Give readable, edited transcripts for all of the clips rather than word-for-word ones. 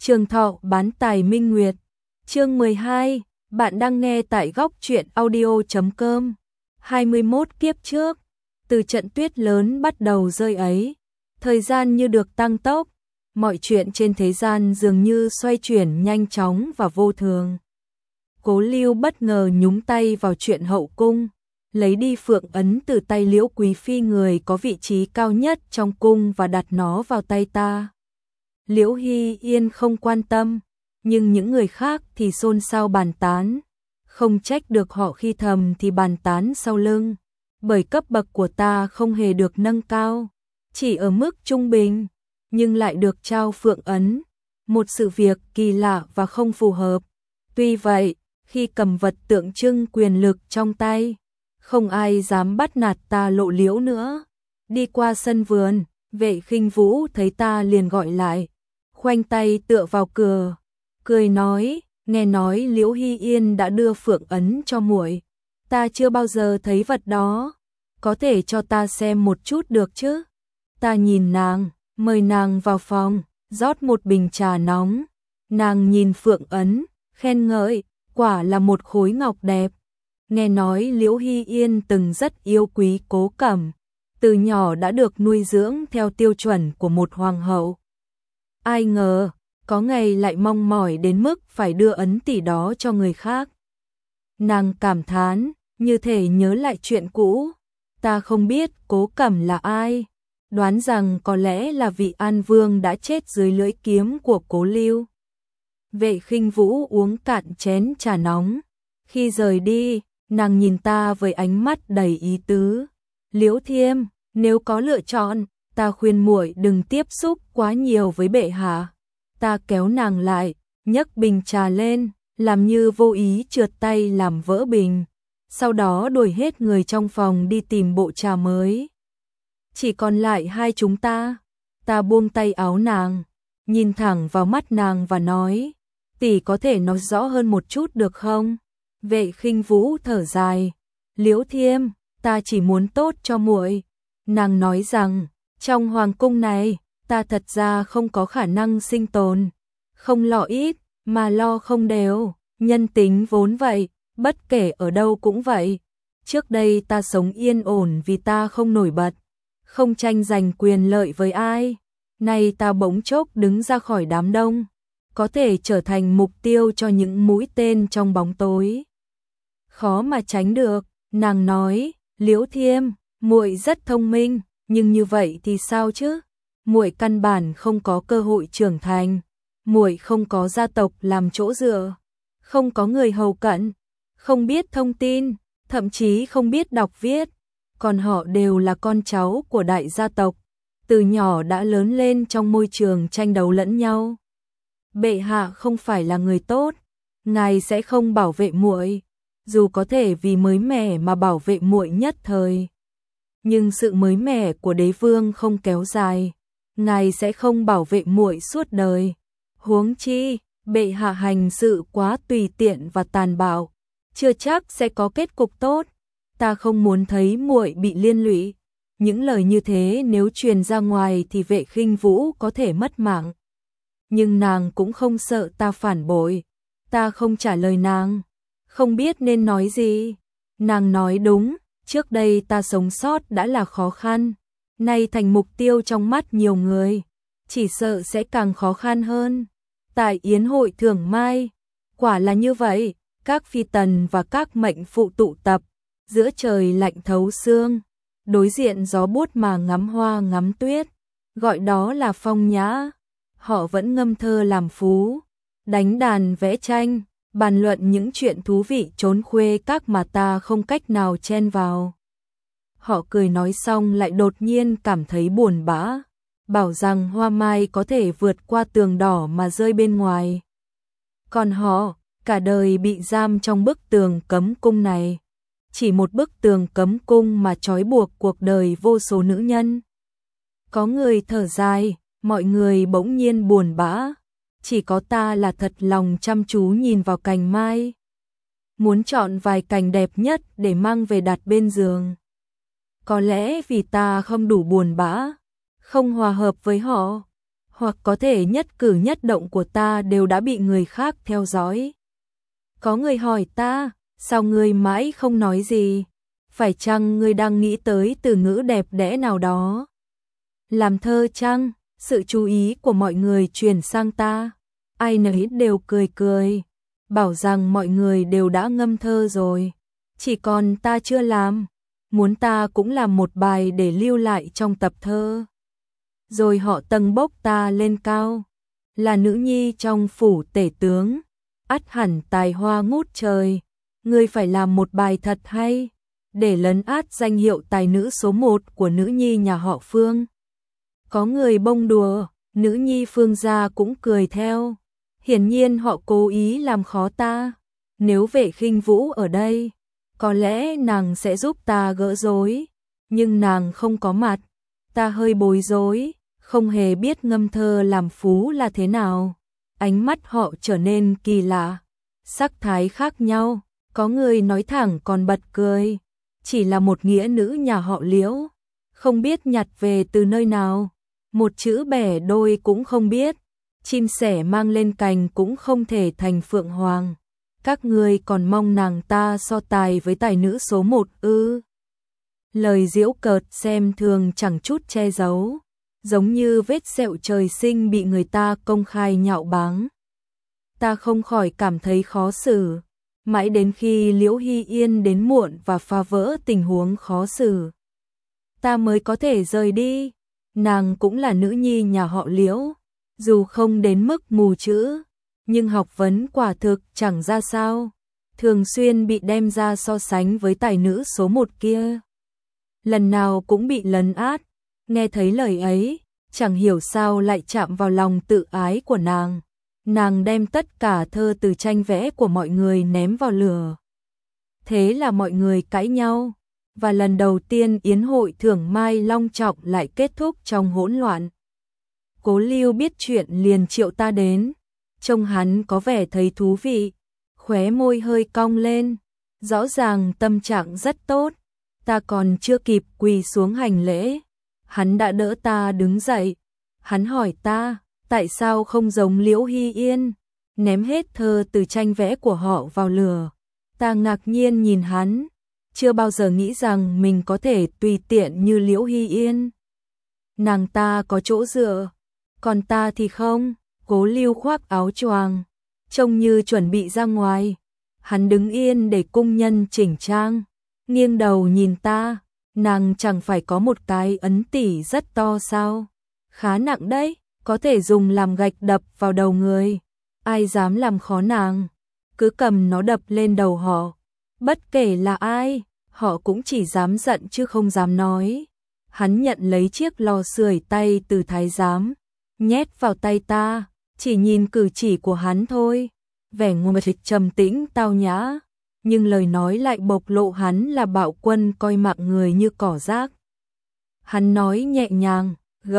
Trường Thọ bán tài minh nguyệt. Chương 12, bạn đang nghe tại góc truyện audio.com. 21 kiếp trước, từ trận tuyết lớn bắt đầu rơi ấy, thời gian như được tăng tốc, mọi chuyện trên thế gian dường như xoay chuyển nhanh chóng và vô thường. Cố Lưu bất ngờ nhúng tay vào chuyện hậu cung, lấy đi phượng ấn từ tay Liễu Quý phi, người có vị trí cao nhất trong cung, và đặt nó vào tay ta. Liễu Hy Yên không quan tâm, nhưng những người khác thì xôn xao bàn tán. Không trách được họ khi thầm thì bàn tán sau lưng, bởi cấp bậc của ta không hề được nâng cao, chỉ ở mức trung bình, nhưng lại được trao phượng ấn, một sự việc kỳ lạ và không phù hợp. Tuy vậy, khi cầm vật tượng trưng quyền lực trong tay, không ai dám bắt nạt ta lộ liễu nữa. Đi qua sân vườn, Vệ Khinh Vũ thấy ta liền gọi lại, khoanh tay tựa vào cửa, cười nói: nghe nói Liễu Hy Yên đã đưa phượng ấn cho muội, ta chưa bao giờ thấy vật đó, có thể cho ta xem một chút được chứ? Ta nhìn nàng, mời nàng vào phòng, rót một bình trà nóng. Nàng nhìn phượng ấn, khen ngợi, quả là một khối ngọc đẹp. Nghe nói Liễu Hy Yên từng rất yêu quý Cố Cẩm, từ nhỏ đã được nuôi dưỡng theo tiêu chuẩn của một hoàng hậu. Ai ngờ, có ngày lại mong mỏi đến mức phải đưa ấn tỷ đó cho người khác. Nàng cảm thán, như thể nhớ lại chuyện cũ. Ta không biết Cố Cẩm là ai, đoán rằng có lẽ là vị An Vương đã chết dưới lưỡi kiếm của Cố Lưu. Vệ Khinh Vũ uống cạn chén trà nóng. Khi rời đi, nàng nhìn ta với ánh mắt đầy ý tứ. Liễu Thiêm, nếu có lựa chọn, ta khuyên muội đừng tiếp xúc quá nhiều với bệ hạ. Ta kéo nàng lại, nhấc bình trà lên, làm như vô ý trượt tay làm vỡ bình. Sau đó đuổi hết người trong phòng đi tìm bộ trà mới. Chỉ còn lại hai chúng ta. Ta buông tay áo nàng, nhìn thẳng vào mắt nàng và nói: tỷ có thể nói rõ hơn một chút được không? Vệ Khinh Vũ thở dài: Liễu Thiêm, ta chỉ muốn tốt cho muội. Nàng nói rằng, trong hoàng cung này, ta thật ra không có khả năng sinh tồn. Không lo ít, mà lo không đều. Nhân tính vốn vậy, bất kể ở đâu cũng vậy. Trước đây ta sống yên ổn vì ta không nổi bật, không tranh giành quyền lợi với ai. Nay ta bỗng chốc đứng ra khỏi đám đông, có thể trở thành mục tiêu cho những mũi tên trong bóng tối. Khó mà tránh được. Nàng nói: Liễu Thiêm, muội rất thông minh, nhưng như vậy thì sao chứ? Muội căn bản không có cơ hội trưởng thành, muội không có gia tộc làm chỗ dựa, không có người hầu cận, không biết thông tin, thậm chí không biết đọc viết. Còn họ đều là con cháu của đại gia tộc, từ nhỏ đã lớn lên trong môi trường tranh đấu lẫn nhau. Bệ hạ không phải là người tốt, ngài sẽ không bảo vệ muội, dù có thể vì mới mẻ mà bảo vệ muội nhất thời. Nhưng sự mới mẻ của đế vương không kéo dài, ngài sẽ không bảo vệ muội suốt đời. Huống chi, bệ hạ hành sự quá tùy tiện và tàn bạo, chưa chắc sẽ có kết cục tốt. Ta không muốn thấy muội bị liên lụy. Những lời như thế nếu truyền ra ngoài thì Vệ Khinh Vũ có thể mất mạng. Nhưng nàng cũng không sợ ta phản bội. Ta không trả lời nàng, không biết nên nói gì. Nàng nói đúng, trước đây ta sống sót đã là khó khăn, nay thành mục tiêu trong mắt nhiều người, chỉ sợ sẽ càng khó khăn hơn. Tại yến hội Thường Mai, quả là như vậy, các phi tần và các mệnh phụ tụ tập, giữa trời lạnh thấu xương, đối diện gió buốt mà ngắm hoa ngắm tuyết, gọi đó là phong nhã. Họ vẫn ngâm thơ làm phú, đánh đàn vẽ tranh, bàn luận những chuyện thú vị trốn khuê các mà ta không cách nào chen vào. Họ cười nói xong lại đột nhiên cảm thấy buồn bã, bảo rằng hoa mai có thể vượt qua tường đỏ mà rơi bên ngoài. Còn họ, cả đời bị giam trong bức tường cấm cung này. Chỉ một bức tường cấm cung mà trói buộc cuộc đời vô số nữ nhân. Có người thở dài, mọi người bỗng nhiên buồn bã. Chỉ có ta là thật lòng chăm chú nhìn vào cành mai, muốn chọn vài cành đẹp nhất để mang về đặt bên giường. Có lẽ vì ta không đủ buồn bã, không hòa hợp với họ. hoặc có thể nhất cử nhất động của ta đều đã bị người khác theo dõi. Có người hỏi ta, sao ngươi mãi không nói gì? Phải chăng ngươi đang nghĩ tới từ ngữ đẹp đẽ nào đó? Làm thơ chăng? Sự chú ý của mọi người chuyển sang ta. Ai nấy đều cười cười, bảo rằng mọi người đều đã ngâm thơ rồi. Chỉ còn ta chưa làm, muốn ta cũng làm một bài để lưu lại trong tập thơ. Rồi họ tâng bốc ta lên cao, là nữ nhi trong phủ tể tướng, ắt hẳn tài hoa ngút trời. Ngươi phải làm một bài thật hay, để lấn át danh hiệu tài nữ số 1 của nữ nhi nhà họ Phương. Có người bông đùa, nữ nhi Phương gia cũng cười theo. Hiển nhiên họ cố ý làm khó ta. Nếu Vệ Khinh Vũ ở đây, có lẽ nàng sẽ giúp ta gỡ rối, nhưng nàng không có mặt. Ta hơi bối rối, không hề biết ngâm thơ làm phú là thế nào. Ánh mắt họ trở nên kỳ lạ, sắc thái khác nhau, có người nói thẳng còn bật cười. Chỉ là một nghĩa nữ nhà họ Liễu, không biết nhặt về từ nơi nào, một chữ bẻ đôi cũng không biết, chim sẻ mang lên cành cũng không thể thành phượng hoàng. Các ngươi còn mong nàng ta so tài với tài nữ số 1 ư? Lời giễu cợt xem thường chẳng chút che giấu, giống như vết sẹo trời sinh bị người ta công khai nhạo báng. Ta không khỏi cảm thấy khó xử, mãi đến khi Liễu Hy Yên đến muộn và phá vỡ tình huống khó xử, ta mới có thể rời đi. Nàng cũng là nữ nhi nhà họ Liễu, dù không đến mức mù chữ, nhưng học vấn quả thực chẳng ra sao, thường xuyên bị đem ra so sánh với tài nữ số 1 kia. Lần nào cũng bị lấn át, nghe thấy lời ấy, chẳng hiểu sao lại chạm vào lòng tự ái của nàng. Nàng đem tất cả thơ từ tranh vẽ của mọi người ném vào lửa. Thế là mọi người cãi nhau, và lần đầu tiên yến hội thưởng mai long trọng lại kết thúc trong hỗn loạn. Cố Lưu biết chuyện liền triệu ta đến, trông hắn có vẻ thấy thú vị, khóe môi hơi cong lên, rõ ràng tâm trạng rất tốt. Ta còn chưa kịp quỳ xuống hành lễ, hắn đã đỡ ta đứng dậy. Hắn hỏi ta, tại sao không giống Liễu Hy Yên, ném hết thơ từ tranh vẽ của họ vào lửa. Ta ngạc nhiên nhìn hắn, chưa bao giờ nghĩ rằng mình có thể tùy tiện như Liễu Hy Yên. Nàng ta có chỗ dựa, còn ta thì không. Cố Lưu khoác áo choàng, trông như chuẩn bị ra ngoài. Hắn đứng yên để cung nhân chỉnh trang, nghiêng đầu nhìn ta. Nàng chẳng phải có một cái ấn tỉ rất to sao? Khá nặng đấy, có thể dùng làm gạch đập vào đầu người. Ai dám làm khó nàng, cứ cầm nó đập lên đầu họ. Bất kể là ai, họ cũng chỉ dám giận chứ không dám nói. Hắn nhận lấy chiếc lò sưởi tay từ thái giám, nhét vào tay ta. Chỉ nhìn cử chỉ của hắn thôi, vẻ ngồi trầm tĩnh tao nhã, nhưng lời nói lại bộc lộ hắn là bạo quân coi mạng người như cỏ rác. Hắn nói nhẹ nhàng,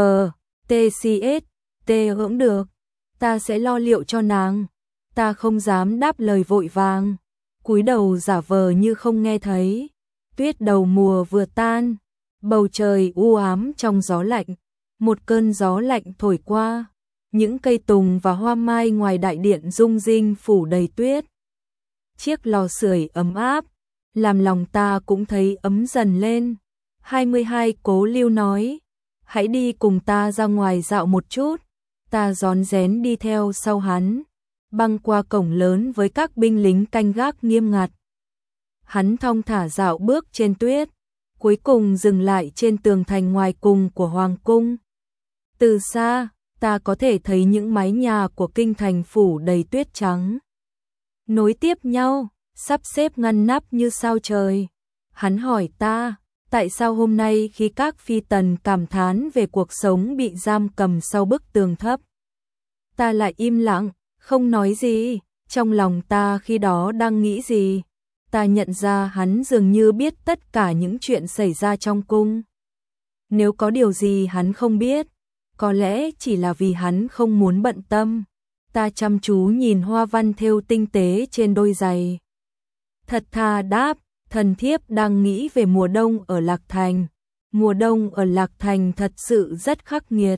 T.C.S. T hưởng được, ta sẽ lo liệu cho nàng. Ta không dám đáp lời vội vàng, cúi đầu giả vờ như không nghe thấy. Tuyết đầu mùa vừa tan, bầu trời u ám trong gió lạnh, một cơn gió lạnh thổi qua. Những cây tùng và hoa mai ngoài đại điện rung rinh phủ đầy tuyết. Chiếc lò sưởi ấm áp, làm lòng ta cũng thấy ấm dần lên. 22 Cố Lưu nói, hãy đi cùng ta ra ngoài dạo một chút. Ta rón rén đi theo sau hắn, băng qua cổng lớn với các binh lính canh gác nghiêm ngặt. Hắn thong thả dạo bước trên tuyết, cuối cùng dừng lại trên tường thành ngoài cùng của Hoàng cung. Từ xa, ta có thể thấy những mái nhà của kinh thành phủ đầy tuyết trắng, nối tiếp nhau, sắp xếp ngăn nắp như sao trời. Hắn hỏi ta, tại sao hôm nay khi các phi tần cảm thán về cuộc sống bị giam cầm sau bức tường thấp, ta lại im lặng, không nói gì. Trong lòng ta khi đó đang nghĩ gì? Ta nhận ra hắn dường như biết tất cả những chuyện xảy ra trong cung. Nếu có điều gì hắn không biết, có lẽ chỉ là vì hắn không muốn bận tâm. Ta chăm chú nhìn hoa văn thêu tinh tế trên đôi giày. Thật thà đáp, thần thiếp đang nghĩ về mùa đông ở Lạc Thành. Mùa đông ở Lạc Thành thật sự rất khắc nghiệt.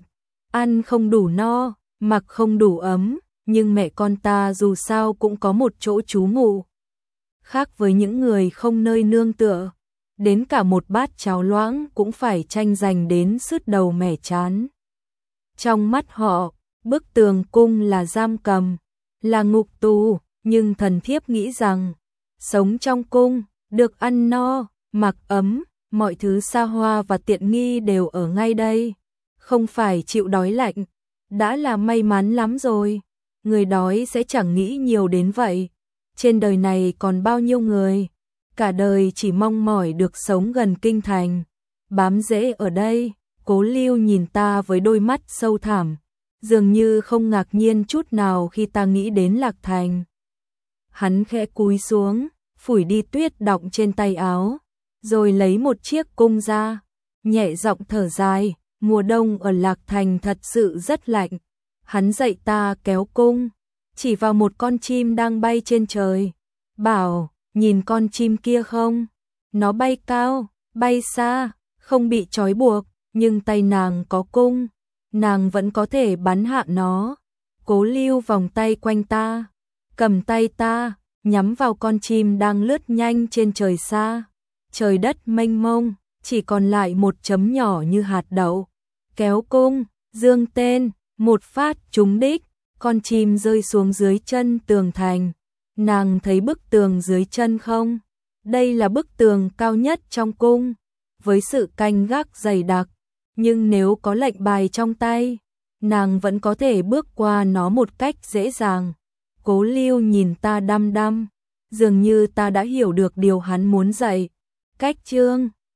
ăn không đủ no, mặc không đủ ấm, nhưng mẹ con ta dù sao cũng có một chỗ trú ngụ. Khác với những người không nơi nương tựa, đến cả một bát cháo loãng cũng phải tranh giành đến sứt đầu mẻ trán. Trong mắt họ, bức tường cung là giam cầm, là ngục tù, nhưng thần thiếp nghĩ rằng, sống trong cung, được ăn no, mặc ấm, mọi thứ xa hoa và tiện nghi đều ở ngay đây, không phải chịu đói lạnh, đã là may mắn lắm rồi. Người đói sẽ chẳng nghĩ nhiều đến vậy. Trên đời này còn bao nhiêu người, cả đời chỉ mong mỏi được sống gần kinh thành, bám rễ ở đây. Cố Lưu nhìn ta với đôi mắt sâu thẳm, dường như không ngạc nhiên chút nào khi ta nghĩ đến Lạc Thành. Hắn khẽ cúi xuống, phủi đi tuyết đọng trên tay áo, rồi lấy một chiếc cung ra, nhẹ giọng thở dài, mùa đông ở Lạc Thành thật sự rất lạnh. Hắn dạy ta kéo cung, chỉ vào một con chim đang bay trên trời, bảo, nhìn con chim kia không? Nó bay cao, bay xa, không bị trói buộc, nhưng tay nàng có cung, nàng vẫn có thể bắn hạ nó. Cố Lưu vòng tay quanh ta, cầm tay ta, nhắm vào con chim đang lướt nhanh trên trời xa. Trời đất mênh mông, chỉ còn lại một chấm nhỏ như hạt đậu. Kéo cung, dương tên, một phát trúng đích, con chim rơi xuống dưới chân tường thành. Nàng thấy bức tường dưới chân không? Đây là bức tường cao nhất trong cung, với sự canh gác dày đặc, nhưng nếu có lệnh bài trong tay, nàng vẫn có thể bước qua nó một cách dễ dàng. Cố Lưu nhìn ta đăm đăm, dường như ta đã hiểu được điều hắn muốn dạy. Cách chương